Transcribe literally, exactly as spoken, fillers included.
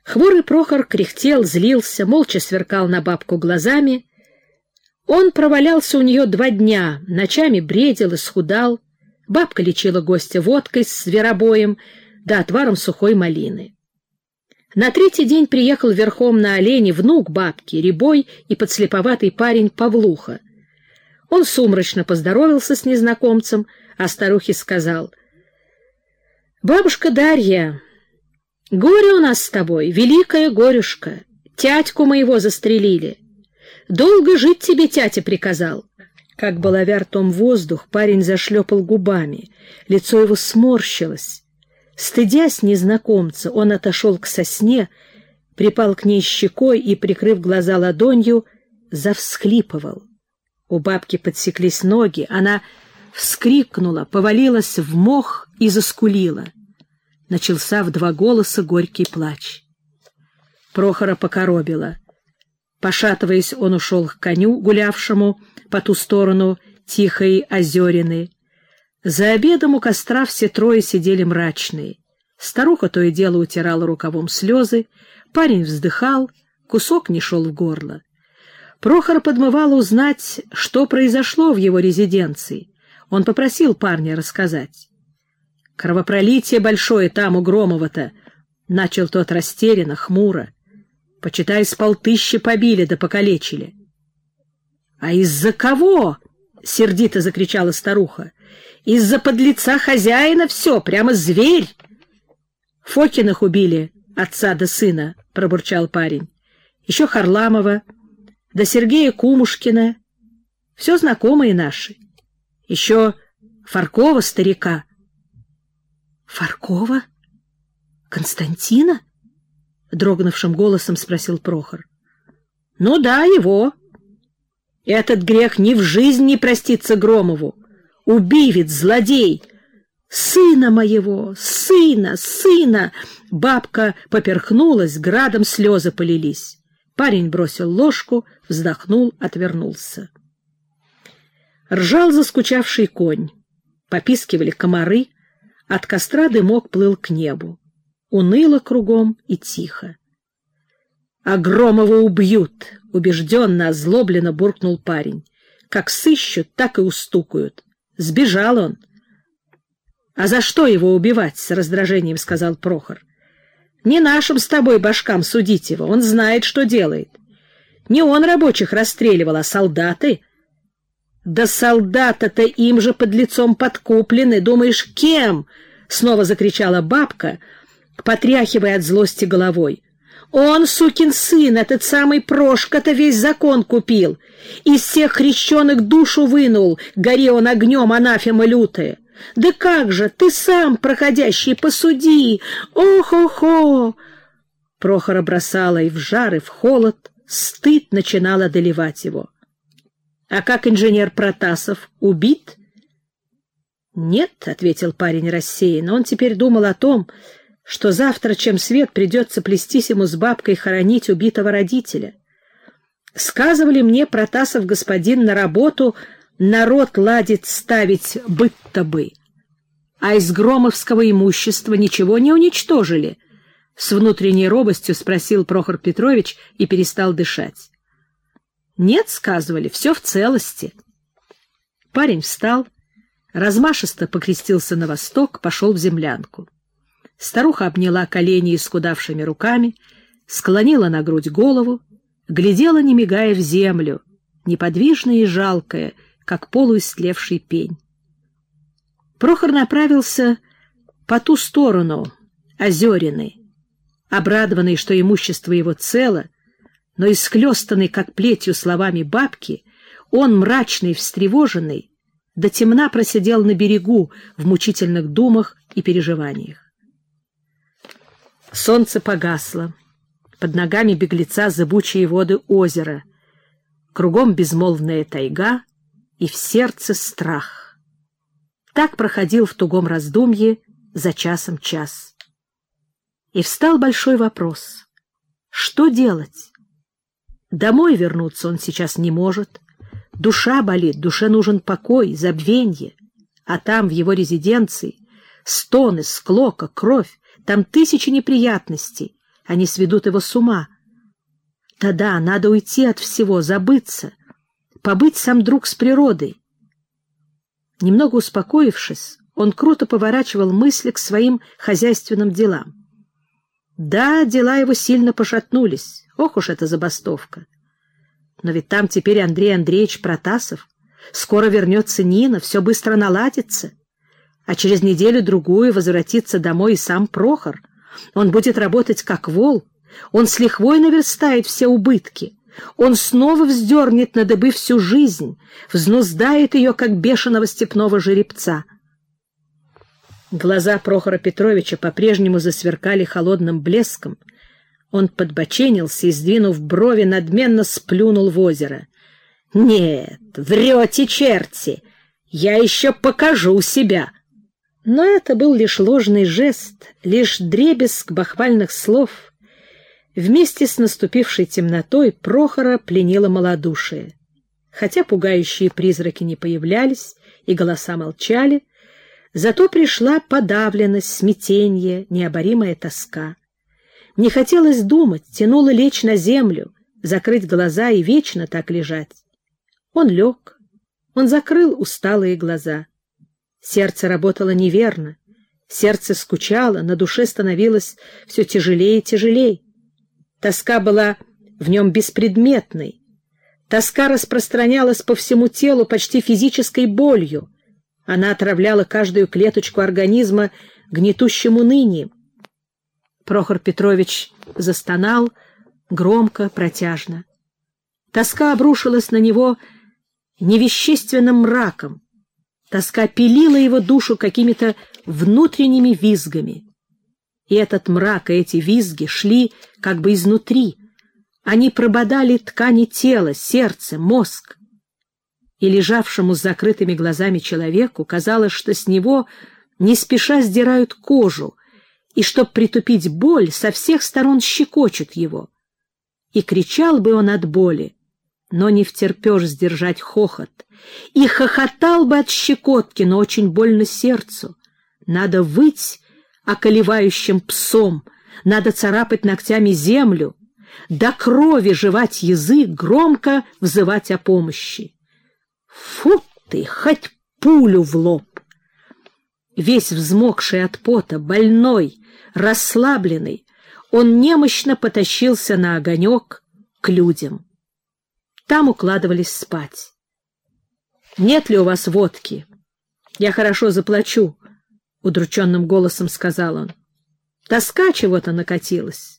Хмурый Прохор кряхтел, злился, молча сверкал на бабку глазами. Он провалялся у нее два дня, ночами бредил, исхудал. Бабка лечила гостя водкой с зверобоем да отваром сухой малины. На третий день приехал верхом на олене внук бабки, рябой и подслеповатый парень Павлуха. Он сумрачно поздоровался с незнакомцем, а старухе сказал: «Бабушка Дарья, горе у нас с тобой, великое горюшка, тятьку моего застрелили. Долго жить тебе тятя приказал». Как бы ловя ртом воздух, парень зашлепал губами, лицо его сморщилось. Стыдясь незнакомца, он отошел к сосне, припал к ней щекой и, прикрыв глаза ладонью, завсхлипывал. У бабки подсеклись ноги, она вскрикнула, повалилась в мох и заскулила. Начался в два голоса горький плач. Прохора покоробило. Пошатываясь, он ушел к коню, гулявшему по ту сторону тихой озерины. За обедом у костра все трое сидели мрачные. Старуха то и дело утирала рукавом слезы, парень вздыхал, кусок не шел в горло. Прохор подмывал узнать, что произошло в его резиденции. Он попросил парня рассказать. «Кровопролитие большое там, у Громова-то», — начал тот растерянно, хмуро. «Почитай, с полтыщи побили да покалечили». «А из-за кого?» — сердито закричала старуха. «Из-за подлеца хозяина все, прямо зверь!» «Фокиных убили, отца да сына», — пробурчал парень. «Еще Харламова, да Сергея Кумушкина. Все знакомые наши. Еще Фаркова, старика». «Фаркова? Константина?» — дрогнувшим голосом спросил Прохор. «Ну да, его. Этот грех ни в жизнь не простится Громову. Убивец, злодей! Сына моего, сына, сына!» Бабка поперхнулась, градом слезы полились. Парень бросил ложку, вздохнул, отвернулся. Ржал заскучавший конь. Попискивали комары. От костра дымок плыл к небу. Уныло кругом и тихо. «А Громова убьют!» — убежденно, озлобленно буркнул парень. «Как сыщут, так и устукают. Сбежал он». «А за что его убивать?» — с раздражением сказал Прохор. «Не нашим с тобой башкам судить его, он знает, что делает. Не он рабочих расстреливал, а солдаты». «Да солдаты-то им же под лицом подкуплены, думаешь, кем?» — снова закричала бабка, потряхивая от злости головой. «Он, сукин сын, этот самый Прошка-то весь закон купил, из всех крещеных душу вынул, гори он огнем, анафема лютая. Да как же, ты сам, проходящий, посуди! Ох-охо!» Прохора бросала и в жар, и в холод, стыд начинал одолевать его. «А как инженер Протасов? Убит?» «Нет», — ответил парень рассеянно, — он теперь думал о том, что завтра, чем свет, придется плестись ему с бабкой хоронить убитого родителя. Сказывали мне, Протасов господин на работу народ ладит ставить быт-то бы, а из громовского имущества ничего не уничтожили. С внутренней робостью спросил Прохор Петрович и перестал дышать. «Нет, — сказывали, — все в целости». Парень встал, размашисто покрестился на восток, пошел в землянку. Старуха обняла колени исхудавшими руками, склонила на грудь голову, глядела, не мигая, в землю, неподвижная и жалкая, как полуистлевший пень. Прохор направился по ту сторону озерины, обрадованный, что имущество его цело, но исхлестанный, как плетью, словами бабки, он, мрачный, встревоженный, до темна просидел на берегу в мучительных думах и переживаниях. Солнце погасло. Под ногами беглеца зыбучие воды озера. Кругом безмолвная тайга и в сердце страх. Так проходил в тугом раздумье за часом час. И встал большой вопрос. Что делать? Домой вернуться он сейчас не может. Душа болит, душе нужен покой, забвенье. А там, в его резиденции, стоны, склока, кровь, там тысячи неприятностей, Они сведут его с ума. Да-да, надо уйти от всего, забыться, побыть сам друг с природой. Немного успокоившись, он круто поворачивал мысли к своим хозяйственным делам. Да, дела его сильно пошатнулись. Ох уж эта забастовка! Но ведь там теперь Андрей Андреевич Протасов. Скоро вернется Нина, все быстро наладится. А через неделю-другую возвратится домой и сам Прохор. Он будет работать как вол. Он с лихвой наверстает все убытки. Он снова вздернет на дыбы всю жизнь, взнуздает ее, как бешеного степного жеребца. Глаза Прохора Петровича по-прежнему засверкали холодным блеском. Он подбоченился и, сдвинув брови, надменно сплюнул в озеро. — Нет, врете, черти! Я еще покажу себя! Но это был лишь ложный жест, лишь дребезг бахвальных слов. Вместе с наступившей темнотой Прохора пленило малодушие. Хотя пугающие призраки не появлялись и голоса молчали, зато пришла подавленность, смятение, необоримая тоска. Не хотелось думать, тянуло лечь на землю, закрыть глаза и вечно так лежать. Он лег, он закрыл усталые глаза. Сердце работало неверно, сердце скучало, на душе становилось все тяжелее и тяжелее. Тоска была в нем беспредметной. Тоска распространялась по всему телу почти физической болью. Она отравляла каждую клеточку организма гнетущим унынием. Прохор Петрович застонал громко, протяжно. Тоска обрушилась на него невещественным мраком. Тоска пилила его душу какими-то внутренними визгами. И этот мрак и эти визги шли как бы изнутри. Они прободали ткани тела, сердце, мозг. И лежавшему с закрытыми глазами человеку казалось, что с него не спеша сдирают кожу, и, чтоб притупить боль, со всех сторон щекочут его. И кричал бы он от боли, но не втерпешь сдержать хохот, и хохотал бы от щекотки, но очень больно сердцу. Надо выть околевающим псом, надо царапать ногтями землю, до крови жевать язык, громко взывать о помощи. Фу ты, хоть пулю в лоб! Весь взмокший от пота, больной, расслабленный, он немощно потащился на огонек к людям. Там укладывались спать. «Нет ли у вас водки? Я хорошо заплачу», — удрученным голосом сказал он. «Тоска чего-то накатилась».